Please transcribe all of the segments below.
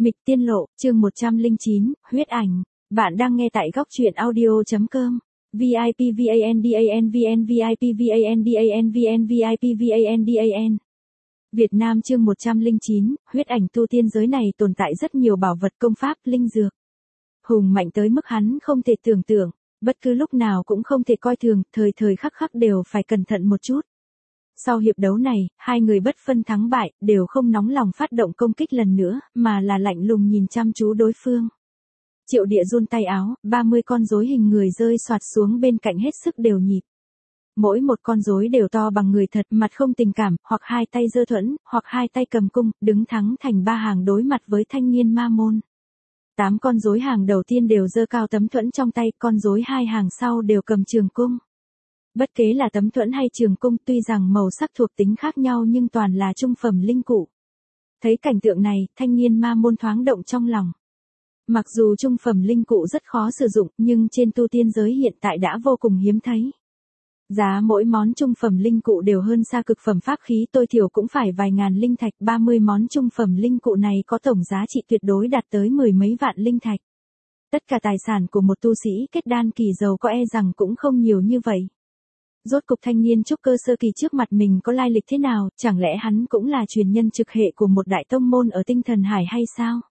Mịch Tiên Lộ, chương 109, huyết ảnh. Bạn đang nghe tại góc truyện audio.com. VIP VANDAN VN VIP VANDAN VN VIP VANDAN. Việt Nam chương 109, huyết ảnh tu tiên giới này tồn tại rất nhiều bảo vật công pháp, linh dược. Hùng mạnh tới mức hắn không thể tưởng tượng, bất cứ lúc nào cũng không thể coi thường, thời thời khắc khắc đều phải cẩn thận một chút. Sau hiệp đấu này, hai người bất phân thắng bại, đều không nóng lòng phát động công kích lần nữa, mà là lạnh lùng nhìn chăm chú đối phương. Triệu Địa run tay áo, 30 con rối hình người rơi xoạt xuống bên cạnh hết sức đều nhịp. Mỗi một con rối đều to bằng người thật, mặt không tình cảm, hoặc hai tay giơ thuẫn, hoặc hai tay cầm cung, đứng thắng thành ba hàng đối mặt với Thanh Niên Ma Môn. 8 con rối hàng đầu tiên đều giơ cao tấm thuẫn trong tay, con rối hai hàng sau đều cầm trường cung. Bất kể là tấm thuẫn hay trường cung, tuy rằng màu sắc thuộc tính khác nhau nhưng toàn là trung phẩm linh cụ. Thấy cảnh tượng này, Thanh Niên Ma Môn thoáng động trong lòng. Mặc dù trung phẩm linh cụ rất khó sử dụng, nhưng trên tu tiên giới hiện tại đã vô cùng hiếm thấy. Giá mỗi món trung phẩm linh cụ đều hơn xa cực phẩm pháp khí, tối thiểu cũng phải vài ngàn linh thạch, 30 món trung phẩm linh cụ này có tổng giá trị tuyệt đối đạt tới mười mấy vạn linh thạch. Tất cả tài sản của một tu sĩ kết đan kỳ giàu có e rằng cũng không nhiều như vậy. Rốt cục thanh niên trúc cơ sơ kỳ trước mặt mình có lai lịch thế nào, chẳng lẽ hắn cũng là truyền nhân trực hệ của một đại tông môn ở Tinh Thần Hải hay sao?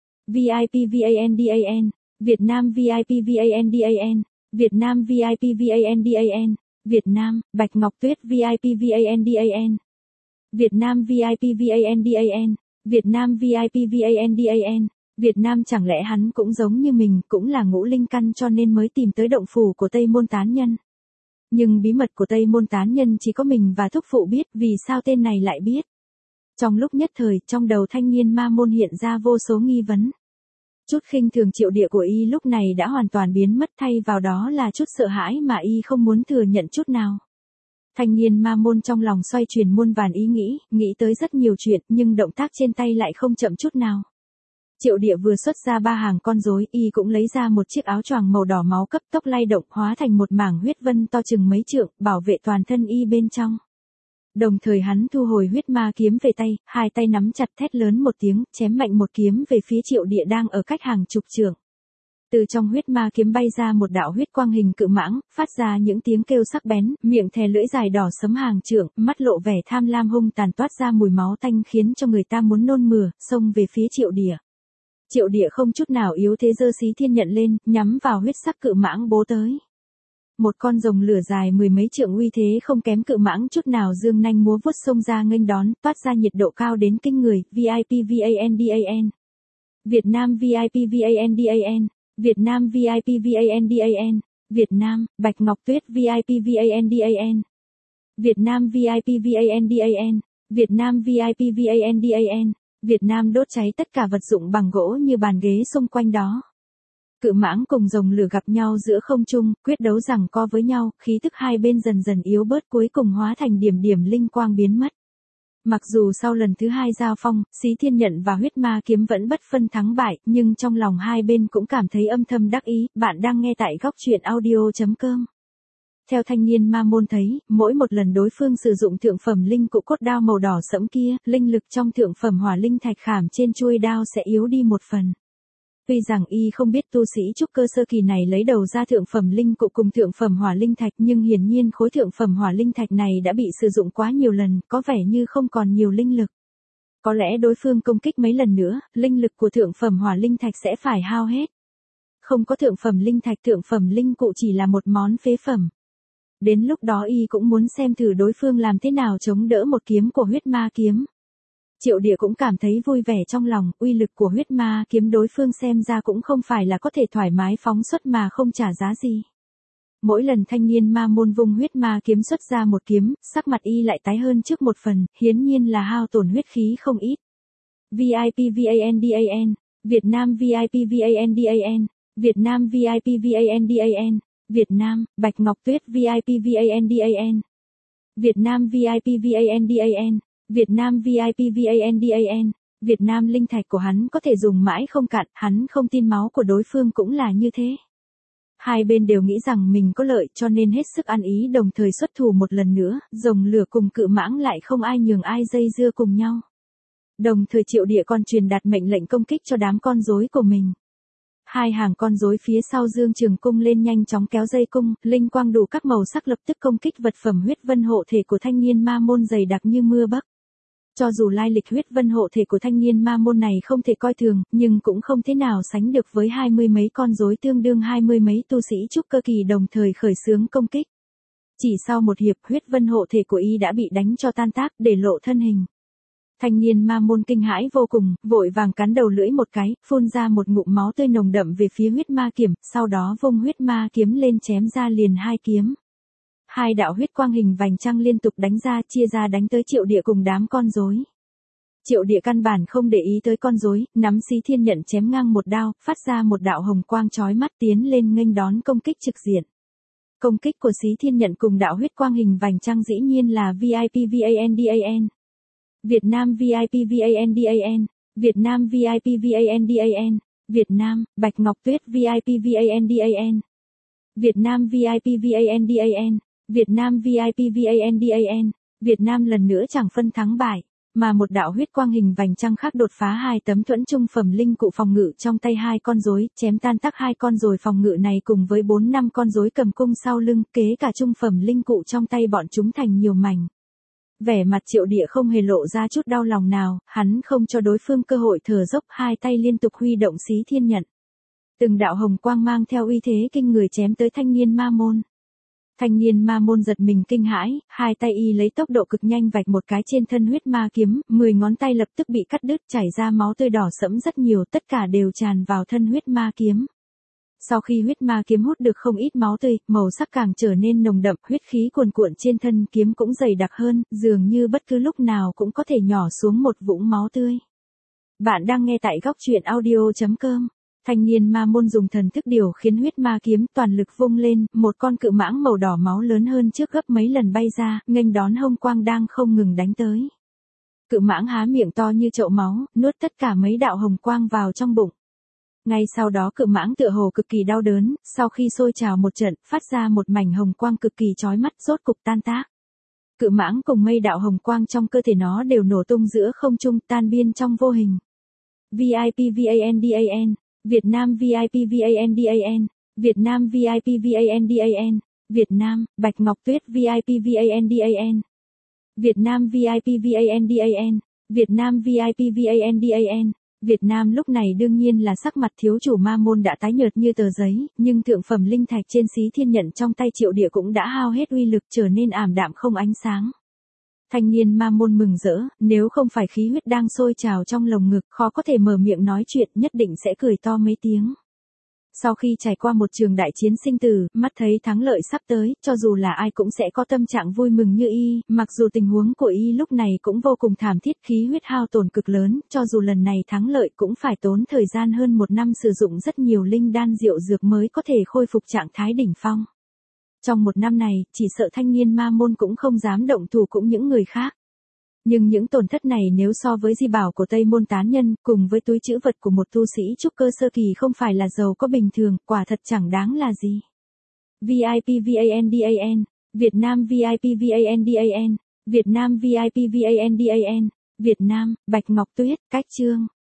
VIP VANDAN, Việt Nam VIP VANDAN, Việt Nam VIP VANDAN, Việt Nam, Bạch Ngọc Tuyết VIP VANDAN, Việt Nam VIP VANDAN, Việt Nam VIP VANDAN, Việt Nam chẳng lẽ hắn cũng giống như mình, cũng là ngũ linh căn cho nên mới tìm tới động phủ của Tây Môn Tán Nhân. Nhưng bí mật của Tây Môn Tán Nhân chỉ có mình và thúc phụ biết, vì sao tên này lại biết. Trong lúc nhất thời, trong đầu Thanh Niên Ma Môn hiện ra vô số nghi vấn. Chút khinh thường Triệu Địa của y lúc này đã hoàn toàn biến mất, thay vào đó là chút sợ hãi mà y không muốn thừa nhận chút nào. Thanh Niên Ma Môn trong lòng xoay chuyển muôn vàn ý nghĩ tới rất nhiều chuyện, nhưng động tác trên tay lại không chậm chút nào. Triệu Địa vừa xuất ra ba hàng con rối, y cũng lấy ra một chiếc áo choàng màu đỏ máu cấp tốc lay động hóa thành một mảng huyết vân to chừng mấy trượng, bảo vệ toàn thân y bên trong. Đồng thời hắn thu hồi huyết ma kiếm về tay, hai tay nắm chặt thét lớn một tiếng, chém mạnh một kiếm về phía Triệu Địa đang ở cách hàng chục trượng. Từ trong huyết ma kiếm bay ra một đạo huyết quang hình cự mãng, phát ra những tiếng kêu sắc bén, miệng thè lưỡi dài đỏ sấm hàng trượng, mắt lộ vẻ tham lam hung tàn, toát ra mùi máu tanh khiến cho người ta muốn nôn mửa, xông về phía Triệu Địa. Triệu Địa không chút nào yếu thế giơ xí thiên nhận lên, nhắm vào huyết sắc cự mãng bố tới. Một con rồng lửa dài mười mấy trượng uy thế không kém cự mãng chút nào, dương nanh múa vuốt xông ra nghênh đón, toát ra nhiệt độ cao đến kinh người. VIP VANDAN, Việt Nam VIP VANDAN, Việt Nam VIP VANDAN, Việt Nam, Bạch Ngọc Tuyết VIP VANDAN, Việt Nam VIP VANDAN, Việt Nam VIP VANDAN, Việt Nam đốt cháy tất cả vật dụng bằng gỗ như bàn ghế xung quanh đó. Cự mãng cùng rồng lửa gặp nhau giữa không trung, quyết đấu giằng co với nhau, khí tức hai bên dần dần yếu bớt, cuối cùng hóa thành điểm điểm linh quang biến mất. Mặc dù sau lần thứ hai giao phong, xí thiên nhận và huyết ma kiếm vẫn bất phân thắng bại, nhưng trong lòng hai bên cũng cảm thấy âm thầm đắc ý. Bạn đang nghe tại góc truyện audio.com. Theo Thanh Niên Ma Môn thấy, mỗi một lần đối phương sử dụng thượng phẩm linh cụ cốt đao màu đỏ sẫm kia, linh lực trong thượng phẩm hỏa linh thạch khảm trên chuôi đao sẽ yếu đi một phần. Tuy rằng y không biết tu sĩ trúc cơ sơ kỳ này lấy đầu ra thượng phẩm linh cụ cùng thượng phẩm hỏa linh thạch, nhưng hiển nhiên khối thượng phẩm hỏa linh thạch này đã bị sử dụng quá nhiều lần, có vẻ như không còn nhiều linh lực. Có lẽ đối phương công kích mấy lần nữa, linh lực của thượng phẩm hỏa linh thạch sẽ phải hao hết. Không có thượng phẩm linh thạch, thượng phẩm linh cụ chỉ là một món phế phẩm. Đến lúc đó y cũng muốn xem thử đối phương làm thế nào chống đỡ một kiếm của huyết ma kiếm. Triệu Địa cũng cảm thấy vui vẻ trong lòng, uy lực của huyết ma kiếm đối phương xem ra cũng không phải là có thể thoải mái phóng xuất mà không trả giá gì. Mỗi lần Thanh Niên Ma Môn vung huyết ma kiếm xuất ra một kiếm, sắc mặt y lại tái hơn trước một phần, hiển nhiên là hao tổn huyết khí không ít. VIP VANDAN, Việt Nam VIP VANDAN, Việt Nam VIP VANDAN, Việt Nam, Bạch Ngọc Tuyết VIP VANDAN, Việt Nam VIP VANDAN, Việt Nam VIP VANDAN, Việt Nam linh thạch của hắn có thể dùng mãi không cạn, hắn không tin máu của đối phương cũng là như thế. Hai bên đều nghĩ rằng mình có lợi cho nên hết sức ăn ý đồng thời xuất thủ một lần nữa, rồng lửa cùng cự mãng lại không ai nhường ai dây dưa cùng nhau. Đồng thời Triệu Địa còn truyền đạt mệnh lệnh công kích cho đám con rối của mình. Hai hàng con rối phía sau Dương Trường Cung lên nhanh chóng kéo dây cung, linh quang đủ các màu sắc lập tức công kích vật phẩm huyết vân hộ thể của thanh niên ma môn dày đặc như mưa bấc. Cho dù lai lịch huyết vân hộ thể của thanh niên ma môn này không thể coi thường, nhưng cũng không thế nào sánh được với 20 mấy con rối tương đương 20 mấy tu sĩ trúc cơ kỳ đồng thời khởi xướng công kích. Chỉ sau một hiệp, huyết vân hộ thể của y đã bị đánh cho tan tác, để lộ thân hình. Thanh niên ma môn kinh hãi vô cùng, vội vàng cắn đầu lưỡi một cái, phun ra một ngụm máu tươi nồng đậm về phía huyết ma kiếm, sau đó vung huyết ma kiếm lên chém ra liền hai kiếm. Hai đạo huyết quang hình vành trăng liên tục đánh ra, chia ra đánh tới Triệu Địa cùng đám con rối. Triệu Địa căn bản không để ý tới con rối, nắm Xí Thiên Nhận chém ngang một đao, phát ra một đạo hồng quang chói mắt tiến lên nghênh đón công kích trực diện. Công kích của Xí Thiên Nhận cùng đạo huyết quang hình vành trăng dĩ nhiên là VIP VANDAN. Việt Nam VIP VANDAN. Việt Nam VIP VANDAN. Việt Nam, Bạch Ngọc Tuyết VIP VANDAN. Việt Nam VIP VANDAN. Việt Nam VIP VANDAN. Việt Nam lần nữa chẳng phân thắng bại, mà một đạo huyết quang hình vành trăng khác đột phá hai tấm thuẫn trung phẩm linh cụ phòng ngự trong tay hai con rối, chém tan tác hai con rồi phòng ngự này cùng với 4-5 con rối cầm cung sau lưng, kế cả trung phẩm linh cụ trong tay bọn chúng thành nhiều mảnh. Vẻ mặt Triệu Địa không hề lộ ra chút đau lòng nào, hắn không cho đối phương cơ hội thở dốc, hai tay liên tục huy động Xí Thiên Nhận. Từng đạo hồng quang mang theo uy thế kinh người chém tới thanh niên ma môn. Thanh niên ma môn giật mình kinh hãi, hai tay y lấy tốc độ cực nhanh vạch một cái trên thân huyết ma kiếm, 10 ngón tay lập tức bị cắt đứt, chảy ra máu tươi đỏ sẫm rất nhiều, tất cả đều tràn vào thân huyết ma kiếm. Sau khi huyết ma kiếm hút được không ít máu tươi, màu sắc càng trở nên nồng đậm, huyết khí cuồn cuộn trên thân kiếm cũng dày đặc hơn, dường như bất cứ lúc nào cũng có thể nhỏ xuống một vũng máu tươi. Bạn đang nghe tại góc truyện audio.com. Thanh niên ma môn dùng thần thức điều khiến huyết ma kiếm toàn lực vung lên, một con cự mãng màu đỏ máu lớn hơn trước gấp mấy lần bay ra, nghênh đón hồng quang đang không ngừng đánh tới. Cự mãng há miệng to như chậu máu, nuốt tất cả mấy đạo hồng quang vào trong bụng. Ngay sau đó cự mãng tựa hồ cực kỳ đau đớn, sau khi sôi trào một trận, phát ra một mảnh hồng quang cực kỳ chói mắt, rốt cục tan tác. Cự mãng cùng mây đạo hồng quang trong cơ thể nó đều nổ tung giữa không trung, tan biên trong vô hình. VIP VANDAN. Việt Nam VIP VANDAN. Việt Nam VIP VANDAN. Việt Nam, Bạch Ngọc Tuyết VIP VANDAN. Việt Nam VIP VANDAN. Việt Nam VIP VANDAN. Việt Nam lúc này đương nhiên là sắc mặt thiếu chủ ma môn đã tái nhợt như tờ giấy, nhưng thượng phẩm linh thạch trên Xí Thiên Nhận trong tay Triệu Địa cũng đã hao hết uy lực, trở nên ảm đạm không ánh sáng. Thanh niên ma môn mừng rỡ, nếu không phải khí huyết đang sôi trào trong lồng ngực, khó có thể mở miệng nói chuyện, nhất định sẽ cười to mấy tiếng. Sau khi trải qua một trường đại chiến sinh tử, mắt thấy thắng lợi sắp tới, cho dù là ai cũng sẽ có tâm trạng vui mừng như y, mặc dù tình huống của y lúc này cũng vô cùng thảm thiết, khí huyết hao tổn cực lớn, cho dù lần này thắng lợi cũng phải tốn thời gian hơn 1 năm sử dụng rất nhiều linh đan diệu dược mới có thể khôi phục trạng thái đỉnh phong. Trong 1 năm này, chỉ sợ thanh niên ma môn cũng không dám động thủ cũng những người khác. Nhưng những tổn thất này nếu so với di bảo của Tây Môn tán nhân, cùng với túi trữ vật của một tu sĩ trúc cơ sơ kỳ không phải là giàu có bình thường, quả thật chẳng đáng là gì. VIP VANDAN. Việt Nam VIP VANDAN. Việt Nam VIP VANDAN. Việt Nam, Bạch Ngọc Tuyết, cách chương.